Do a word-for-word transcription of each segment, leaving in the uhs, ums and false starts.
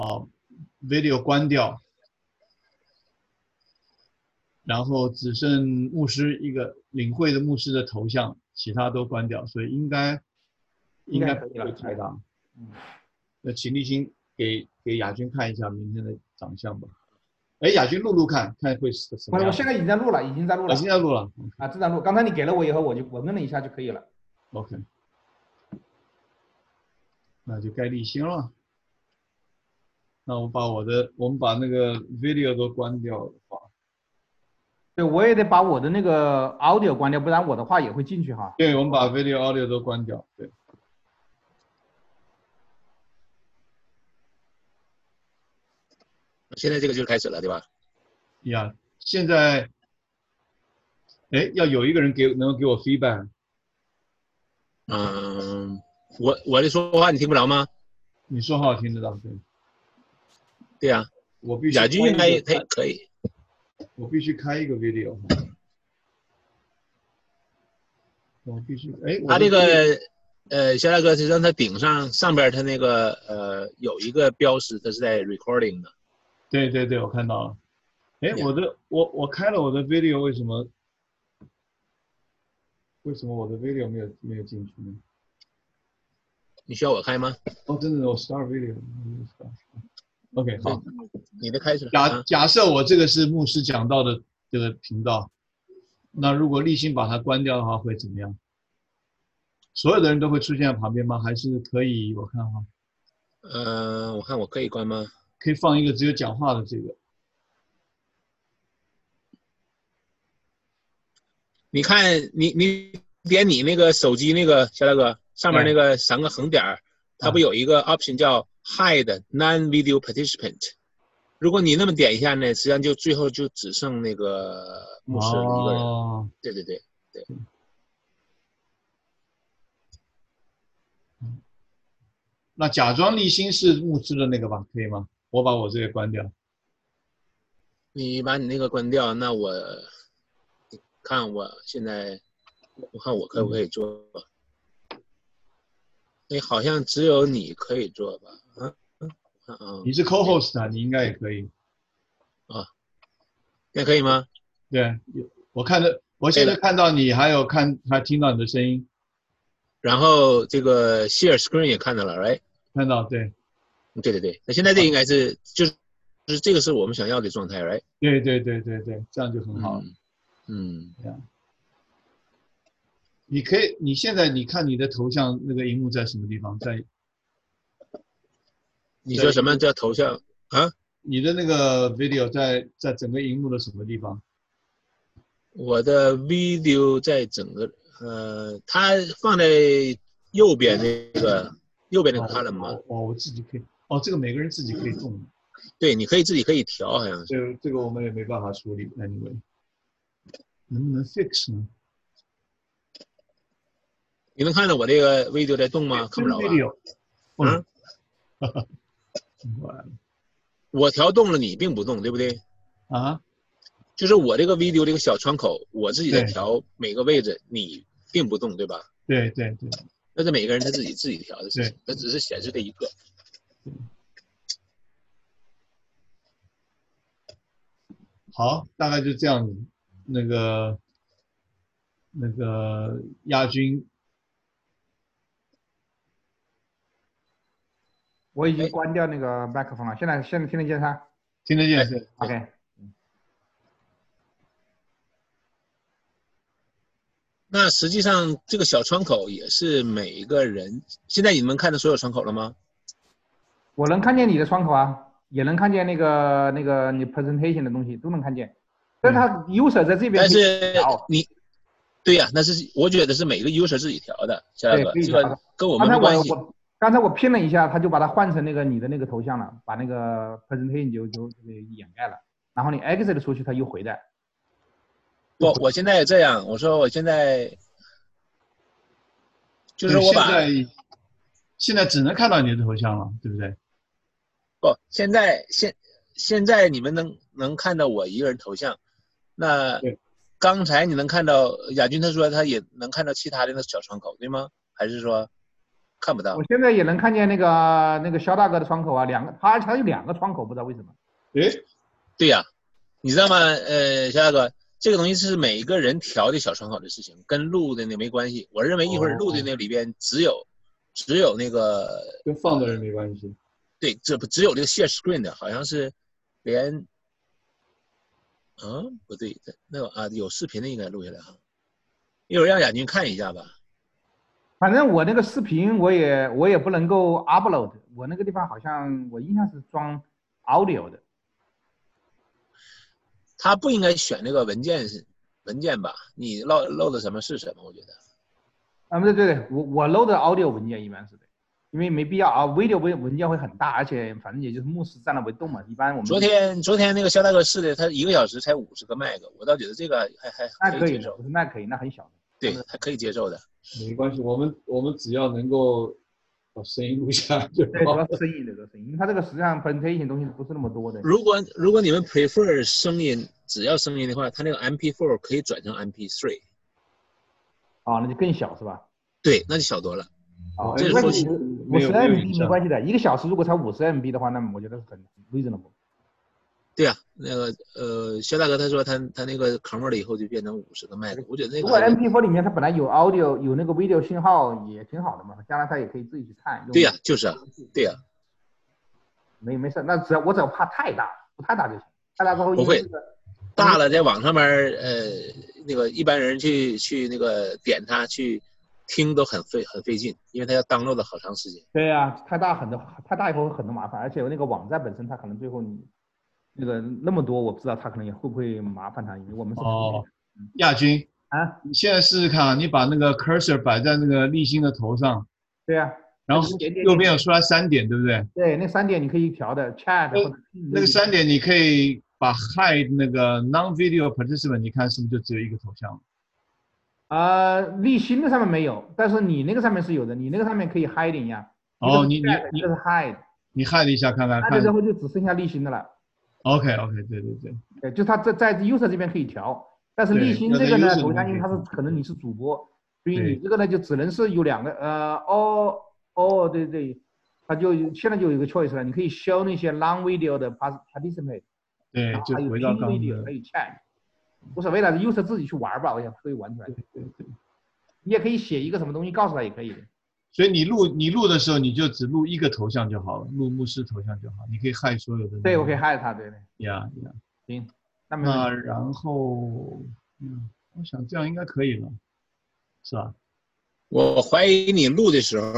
video 关掉，然后只剩牧师一个领会的牧师的头像，其他都关掉，所以应该应该不会太大。嗯，那请立新给给亚军看一下明天的长相吧。哎，亚军录录看看会是什么样。 我现在已经在录了，已经在录了。 我现在录了啊，正在录。刚才你给了我以后，我就我摁了一下就可以了。 OK， 那就该立新了。那我把我的，我们把那个 video 都关掉的话， 对，我也得把我的那个 audio 关掉，不然我的话也会进去哈。 对，我们把 video audio 都关掉。对。 现在这个就开始了，对吧？ 呀，现在，哎，要有一个人给能够给我 feedback。 嗯，我我的说话你听不着吗？ 你说话我听得到，对。 对呀、啊， 我必须。 亚军应该他可以。 我必须开一个 video。我必须，哎， 他这个呃，肖大哥是让他顶上上边他那个呃有一个标识，他是在 recording 的。 对对对，我看到了。哎，我的我我开了我的 video， 为什么为什么我的 video 没有没有进去呢？ 你需要我开吗？ 哦，真的，我 start video。OK， 好， 你的开始了。 假假设我这个是牧师讲道的这个频道，那如果立新把它关掉的话，会怎么样？所有的人都会出现在旁边吗？还是可以？我看哈。 呃，我看我可以关吗？ 可以放一个只有讲话的这个。 你看，你你点你那个手机那个肖大哥上面那个三个横点儿，它不有一个 option 叫 hide non-video participant。如果你那么点一下呢，实际上就最后就只剩那个牧师一个人。 哦、 对对对对。 那假装立新是牧师的那个吧，可以吗？我把我这个关掉。 你把你那个关掉，那我看我现在，我看我可不可以做？哎，好像只有你可以做吧？啊，看啊。 你是 co-host 啊，你应该也可以。 啊，那可以吗？ 对，我看的，我现在看到你，还有看还听到你的声音。 然后这个 share screen 也看到了 ，right？ 看到，对。 对对对，那现在这应该是就是就是这个是我们想要的状态 ，right？ 对对对对对，这样就很好。 嗯。 这样。你可以，你现在你看你的头像那个荧幕在什么地方？在。 你说什么叫头像啊？ 你的那个 video 在在整个荧幕的什么地方？ 我的 video 在整个呃，它放在右边那个右边那个 column 吗？ 哦，我自己可以。哦，这个每个人自己可以动。 对，你可以自己可以调，好像是。 这个这个我们也没办法处理 ，anyway。能不能 fix 呢？ 你能看到我这个 video 在动吗？看不着吧？ 嗯。 我调动了，你并不动，对不对？ 啊。 就是我这个 video 这个小窗口，我自己在调每个位置，你并不动，对吧？ 对对对。 那是每个人他自己自己调的事情，它只是显示这一个。 好，大概就这样子。那个那个亚军， 我已经关掉那个麦克风了，现在现在听得见他？ 听得见，是 OK。 那实际上这个小窗口也是每一个人，现在你们看到所有窗口了吗？ 我能看见你的窗口啊，也能看见那个那个你 presentation 的东西都能看见，但他 user 在这边。 但是你，对呀、啊，那是我觉得是每个 user 自己调的，肖大哥，这个跟我们没关系。 刚才我拼了一下，他就把它换成那个你的那个头像了，把那个 presentation 就就就掩盖了，然后你 exit 出去，它又回来。 不，我现在也这样，我说我现在就是我把现在现在只能看到你的头像了，对不对？ 不，现在现现在你们能能看到我一个人头像，那刚才你能看到亚军他说他也能看到其他的那小窗口，对吗？还是说看不到。 我现在也能看见那个那个肖大哥的窗口啊，两个，他他有两个窗口，不知道为什么。 诶， 对呀、啊，你知道吗？呃，肖大哥，这个东西是每一个人调的小窗口的事情，跟录的那没关系。我认为一会儿录的那里边只有、哦、只有那个跟放的人没关系。 对，这不只有这个 share screen 的，好像是连，嗯，不对，那个啊有视频的应该录下来哈，一会儿让亚军看一下吧。 反正我那个视频我也我也不能够 upload， 我那个地方好像我印象是装 audio 的。 他不应该选那个文件文件吧？你漏漏的什么是什么？我觉得。 啊，对对对，我我 load 的 audio 文件一般是的。因为没必要啊 ，video 文文件会很大，而且反正也就是目视占了为动嘛。一般我们昨天昨天那个肖大哥试的，他一个小时才五十个麦克，我倒觉得这个还还可以接受。 不是那可以，那很小的。 对，还可以接受的。 没关系，我们我们只要能够把声音录下来就好。 对，主要声音这个声音，因为它这个实际上 presentation 东西不是那么多的。 如果如果你们 prefer 声音，只要声音的话，它那个 M P 四 可以转成 M P 三。 啊，那就更小是吧？ 对，那就小多了。 哦， 这是五十 M B 没关系的，一个小时如果才五十 M B 的话，那么我觉得是很 reasonable。 对啊，那个呃，肖大哥他说他他那个 convert 了以后就变成五十个麦克，我觉得那个。 如果 M P 四 里面它本来有 audio 有那个 video 信号也挺好的嘛，将来他也可以自己去看。 对呀、啊，就是啊，对呀、啊。 没没事，那只要我只要怕太大，不太大就行。太大之后不会，大了在网上面呃那个一般人去去那个点它去。听都很费很费劲，因为它要 download 的好长时间。 对呀、啊，太大很多，太大以后很多麻烦，而且那个网站本身它可能最后你那个那么多，我不知道它可能也会不会麻烦它，因为我们是哦，亚军啊， 你现在试试看啊，你把那个 cursor 摆在那个立新的头上， 对呀、啊， 然后右边有出来三点，对不对？ 对，那三点你可以调的 chat 或者那个三点你可以把 hide 那个 non video participant， 你看是不是就只有一个头像？ 呃，立新的上面没有，但是你那个上面是有的，你那个上面可以 hiding 呀。 哦，你你你这是 hide， 你 hide 一下看看。 那之后就只剩下立新的了。 OK OK， 对对对。 对，就它在在 user 这边可以调，但是立新这个呢，头像因为它是可能你是主播，所以你这个呢就只能是有两个呃哦哦对对，它就现在就有一个 choice 了，你可以 show 那些 long video 的 participate， 对，就还有 pin video， 还有 chat。无所谓了 ，user 自己去玩吧，我想可以玩出来。 对对对， 你也可以写一个什么东西告诉他也可以的。 所以你录你录的时候，你就只录一个头像就好了，录牧师头像就好，你可以害所有的。 对，我可以害他，对对。 呀呀， 行，那么那然后，嗯，我想这样应该可以了，是吧？ 我怀疑你录的时候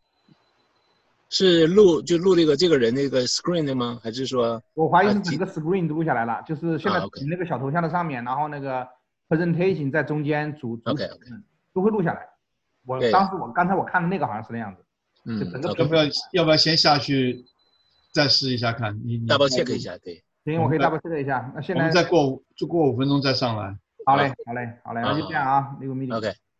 是录就录这个这个人那个 screen 的吗？还是说？ 我怀疑是整个 screen 录下来了，就是现在啊 okay 那个小头像的上面，然后那个 presentation 在中间主主 OK OK 都会录下来。我当时我刚才我看的那个好像是那样子， 嗯， 就整个要不要要不要先下去再试一下看？你你 double check 一下，对。 行，我可以 double check 一下。那现在我们再过就过五分钟再上来。 好嘞，好嘞，好嘞，那就这样啊，那个 meeting。 OK。